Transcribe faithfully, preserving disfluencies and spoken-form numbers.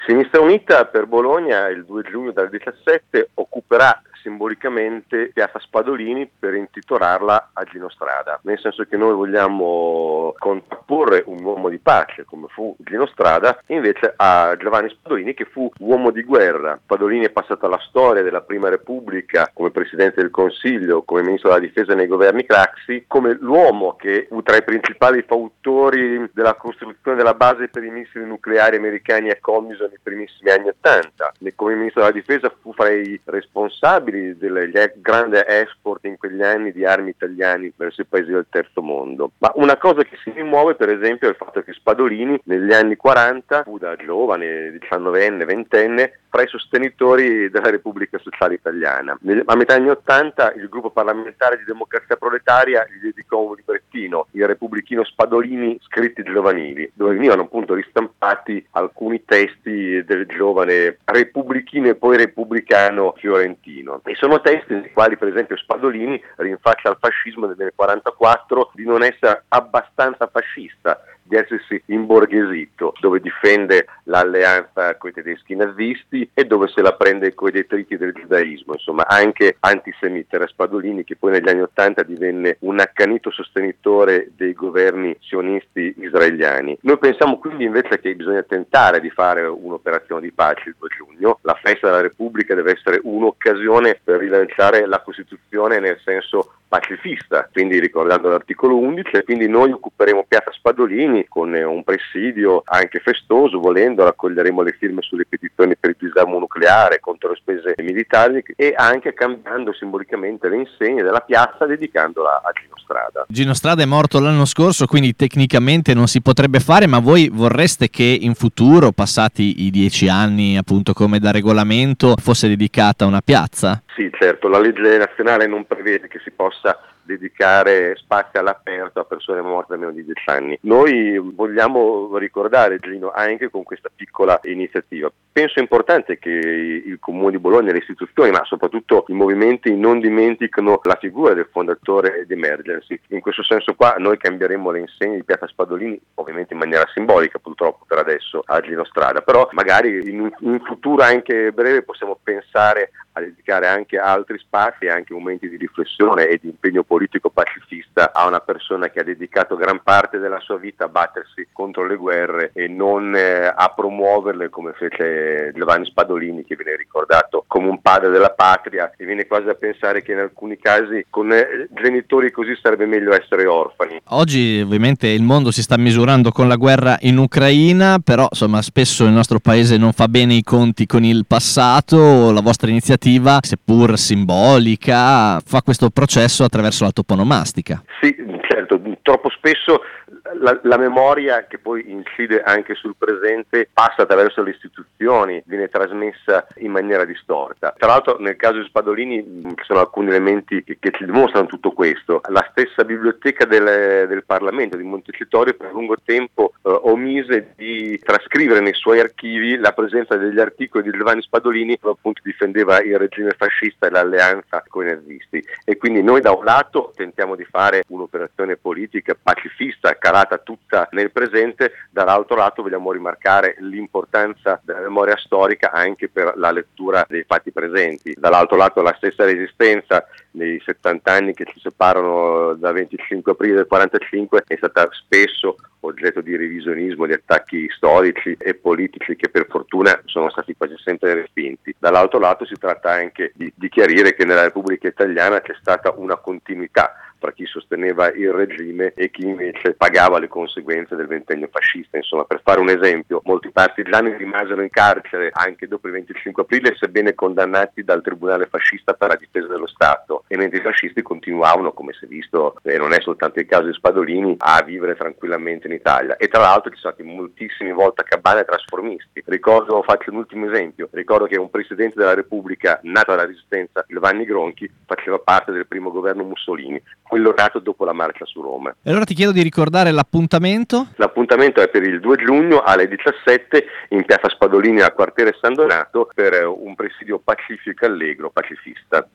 Sinistra Unita per Bologna il due giugno dalle diciassette occuperà simbolicamente Piazza Spadolini per intitolarla a Gino Strada, nel senso che noi vogliamo contrapporre un uomo di pace come fu Gino Strada invece a Giovanni Spadolini, che fu uomo di guerra. Spadolini è passato alla storia della Prima Repubblica come Presidente del Consiglio, come Ministro della Difesa nei governi Craxi, come l'uomo che fu tra i principali fautori della costruzione della base per i missili nucleari americani a Commiso nei primissimi anni Ottanta. Come Ministro della Difesa fu fra i responsabili del grande export in quegli anni di armi italiani verso i paesi del terzo mondo. Ma una cosa che si rimuove per esempio è il fatto che Spadolini negli anni quaranta fu da giovane, diciannovenne, ventenne, fra i sostenitori della Repubblica Sociale Italiana. A metà anni ottanta il gruppo parlamentare di Democrazia Proletaria gli dedicò un librettino, il Repubblichino Spadolini scritti giovanili, dove venivano appunto ristampati alcuni testi del giovane repubblichino e poi repubblicano fiorentino. E sono testi nei quali per esempio Spadolini rinfaccia al fascismo nel quarantaquattro di non essere abbastanza fascista, di essersi imborghesito, dove difende l'alleanza con i tedeschi nazisti e dove se la prende coi detriti del giudaismo, insomma anche antisemita. Era Spadolini che poi negli anni Ottanta divenne un accanito sostenitore dei governi sionisti israeliani. Noi pensiamo quindi invece che bisogna tentare di fare un'operazione di pace il due giugno. La festa della Repubblica deve essere un'occasione per rilanciare la Costituzione nel senso pacifista, quindi ricordando l'articolo undici, e quindi noi occuperemo Piazza Spadolini con un presidio anche festoso, volendo raccoglieremo le firme sulle petizioni per il disarmo nucleare contro le spese militari e anche cambiando simbolicamente le insegne della piazza dedicandola a Gino Strada. Gino Strada è morto l'anno scorso, quindi tecnicamente non si potrebbe fare, ma voi vorreste che in futuro, passati i dieci anni appunto come da regolamento, fosse dedicata una piazza? Sì, certo, la legge nazionale non prevede che si possa dedicare spazi all'aperto a persone morte da meno di dieci anni. Noi vogliamo ricordare Gino anche con questa piccola iniziativa. Penso importante che il Comune di Bologna, le istituzioni, ma soprattutto i movimenti non dimenticano la figura del fondatore di Emergency. In questo senso qua noi cambieremo le insegne di Piazza Spadolini, ovviamente in maniera simbolica purtroppo per adesso, a Gino Strada, però magari in un futuro anche breve possiamo pensare a dedicare anche altri spazi, anche momenti di riflessione e di impegno politico pacifista a una persona che ha dedicato gran parte della sua vita a battersi contro le guerre e non eh, a promuoverle come fece Giovanni Spadolini, che viene ricordato come un padre della patria, e viene quasi a pensare che in alcuni casi con eh, genitori così sarebbe meglio essere orfani. Oggi ovviamente il mondo si sta misurando con la guerra in Ucraina, però insomma spesso il nostro paese non fa bene i conti con il passato. La vostra iniziativa, seppur simbolica, fa questo processo attraverso la toponomastica. Sì, certo, troppo spesso la, la memoria, che poi incide anche sul presente, passa attraverso le istituzioni, viene trasmessa in maniera distorta. Tra l'altro nel caso di Spadolini ci sono alcuni elementi che, che ci dimostrano tutto questo. La stessa biblioteca del, del Parlamento di Montecitorio per lungo tempo eh, omise di trascrivere nei suoi archivi la presenza degli articoli di Giovanni Spadolini che appunto difendeva il regime fascista e l'alleanza con i nazisti, e quindi noi da un lato tentiamo di fare un'operazione politica pacifista calata tutta nel presente, dall'altro lato vogliamo rimarcare l'importanza della memoria storica anche per la lettura dei fatti presenti. Dall'altro lato la stessa resistenza nei settanta anni che ci separano da venticinque aprile del quarantacinque è stata spesso oggetto di revisionismo, di attacchi storici e politici che per fortuna sono stati quasi sempre respinti. Dall'altro lato si tratta anche di, di chiarire che nella Repubblica Italiana c'è stata una continuità tra chi sosteneva il regime e chi invece pagava le conseguenze del ventennio fascista. Insomma, per fare un esempio, molti partigiani rimasero in carcere anche dopo il venticinque aprile, sebbene condannati dal tribunale fascista per la difesa dello Stato, e mentre i fascisti continuavano, come si è visto, e non è soltanto il caso di Spadolini, a vivere tranquillamente in Italia. E tra l'altro ci sono stati moltissimi voltacabana trasformisti. Ricordo, faccio un ultimo esempio, ricordo che un presidente della Repubblica nato dalla Resistenza, Giovanni Gronchi, faceva parte del primo governo Mussolini, quello nato dopo la marcia su Roma. E allora ti chiedo di ricordare l'appuntamento? L'appuntamento è per il due giugno alle diciassette in Piazza Spadolini al quartiere San Donato per un presidio pacifico allegro, pacifista.